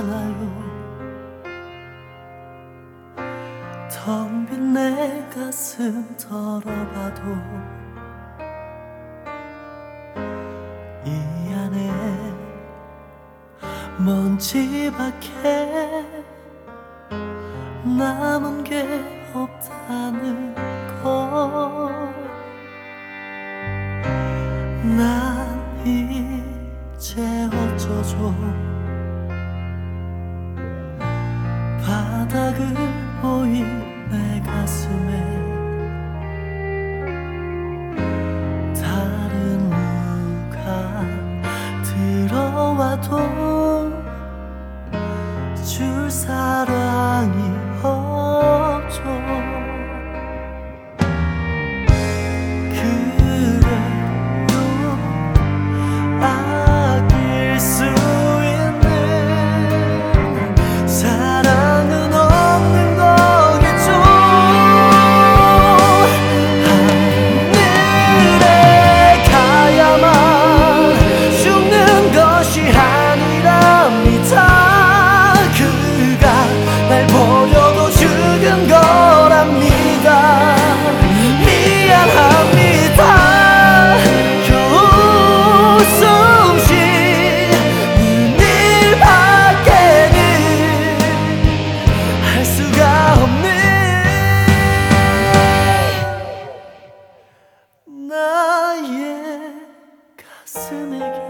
않아요. 텅 빈 내 가슴 털어봐도 이 안에 먼지밖에 남은 게 없다는 걸. 난 이제 어쩌죠. 바닥을 보인 내 가슴에 다른 누가 들어와도 줄 사랑이 없죠. 그래도 아낄 수 있는 사랑은 없는 거겠죠. 하늘에 가야만 죽는 것이 아니랍니다. 날 버려도 죽은 거랍니다. 미안합니다. 겨우 숨쉬는 일밖에는 할 수가 없는 나의 가슴에게